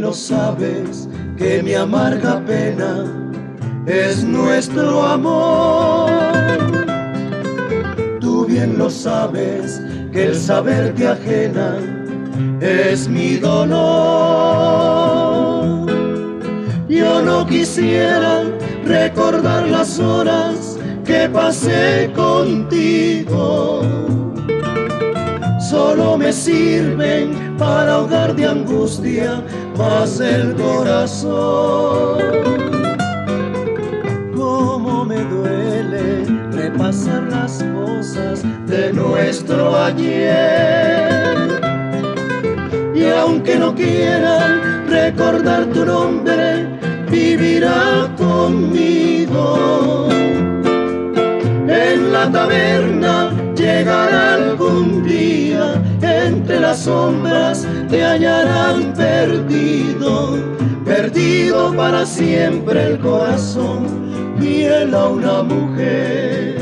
lo sabes, que mi amarga pena es nuestro amor. Tú bien lo sabes, que el saberte ajena es mi dolor. Yo no quisiera recordar las horas que pasé contigo, solo me sirven para ahogar de angustia más el corazón. Cómo me duele repasar las cosas de nuestro ayer, y aunque no quieran recordar tu nombre, vivirá conmigo. En la taberna llegará algún día, entre las sombras te hallarán perdido, perdido para siempre el corazón, fiel a una mujer.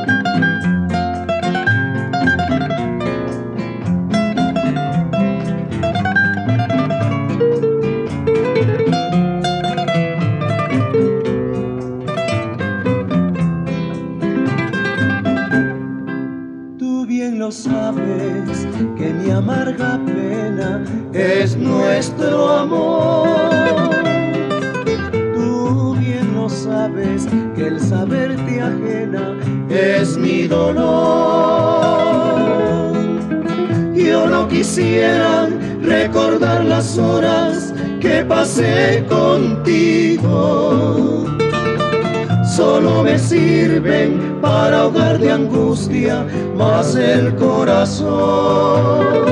Lo sabes, que mi amarga pena es nuestro amor. Tú bien lo sabes, que el saberte ajena es mi dolor. Yo no quisiera recordar las horas que pasé contigo, solo me sirven para ahogar de angustia más el corazón.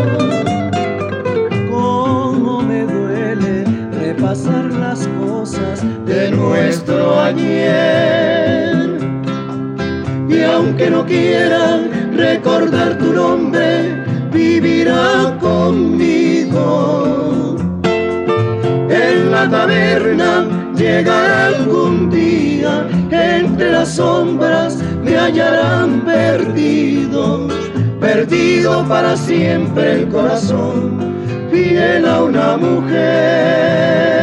Cómo me duele repasar las cosas de nuestro ayer, y aunque no quieran recordar tu nombre, vivirá conmigo. En la taberna llegará algún día, entre las sombras me hallarán perdido, perdido para siempre el corazón, fiel a una mujer.